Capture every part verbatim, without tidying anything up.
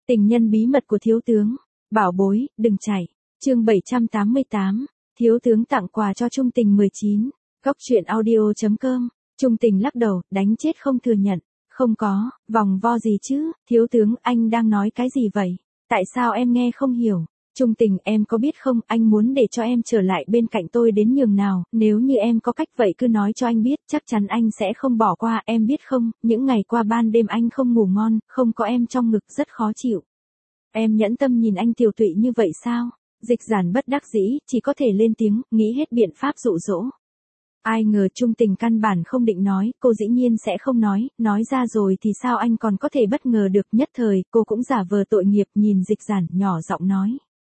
Tình nhân bí mật của thiếu tướng. Bảo bối, đừng chạy. Chương bảy trăm tám mươi tám. Thiếu tướng tặng quà cho Trung Tình mười chín. Góc truyện audio chấm com. Trung Tình lắc đầu, đánh chết không thừa nhận. Không có, vòng vo gì chứ, thiếu tướng, anh đang nói cái gì vậy? Tại sao em nghe không hiểu? Trung Tình, em có biết không, anh muốn để cho em trở lại bên cạnh tôi đến nhường nào, nếu như em có cách vậy cứ nói cho anh biết, chắc chắn anh sẽ không bỏ qua, em biết không, những ngày qua ban đêm anh không ngủ ngon, không có em trong ngực rất khó chịu. Em nhẫn tâm nhìn anh tiều tụy như vậy sao? Dịch Giản bất đắc dĩ, chỉ có thể lên tiếng, nghĩ hết biện pháp dụ dỗ. Ai ngờ Trung Tình căn bản không định nói, cô dĩ nhiên sẽ không nói, nói ra rồi thì sao anh còn có thể bất ngờ được, nhất thời, cô cũng giả vờ tội nghiệp nhìn Dịch Giản, nhỏ giọng nói.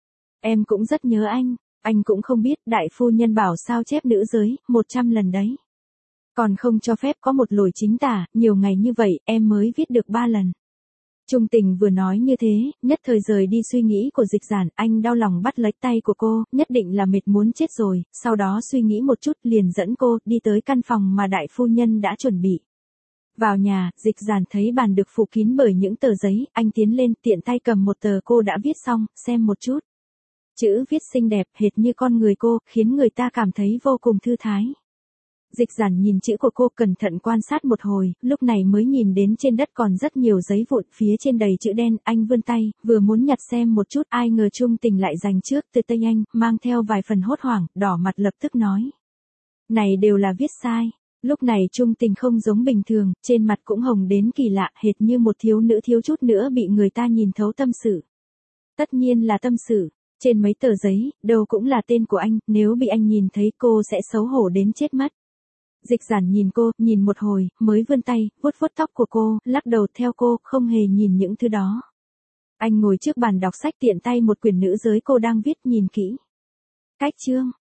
Em cũng rất nhớ anh, anh cũng không biết, đại phu nhân bảo sao chép nữ giới, một trăm lần đấy. Còn không cho phép có một lỗi chính tả, nhiều ngày như vậy, em mới viết được ba lần. Trung Tình vừa nói như thế, nhất thời rời đi suy nghĩ của Dịch Giản, anh đau lòng bắt lấy tay của cô, nhất định là mệt muốn chết rồi, sau đó suy nghĩ một chút liền dẫn cô đi tới căn phòng mà đại phu nhân đã chuẩn bị. Vào nhà, Dịch Giản thấy bàn được phủ kín bởi những tờ giấy, anh tiến lên tiện tay cầm một tờ cô đã viết xong, xem một chút. Chữ viết xinh đẹp hệt như con người cô, khiến người ta cảm thấy vô cùng thư thái. Dịch Giản nhìn chữ của cô cẩn thận quan sát một hồi, lúc này mới nhìn đến trên đất còn rất nhiều giấy vụn, phía trên đầy chữ đen, anh vươn tay, vừa muốn nhặt xem một chút, ai ngờ Trung Tình lại giành trước từ tay anh, mang theo vài phần hốt hoảng, đỏ mặt lập tức nói. Này đều là viết sai. Lúc này Trung Tình không giống bình thường, trên mặt cũng hồng đến kỳ lạ, hệt như một thiếu nữ thiếu chút nữa bị người ta nhìn thấu tâm sự. Tất nhiên là tâm sự. Trên mấy tờ giấy, đâu cũng là tên của anh, nếu bị anh nhìn thấy cô sẽ xấu hổ đến chết mất. Dịch Giản nhìn cô, nhìn một hồi, mới vươn tay, vuốt vuốt tóc của cô, lắc đầu theo cô, không hề nhìn những thứ đó. Anh ngồi trước bàn đọc sách tiện tay một quyển nữ giới cô đang viết nhìn kỹ. Cách chương,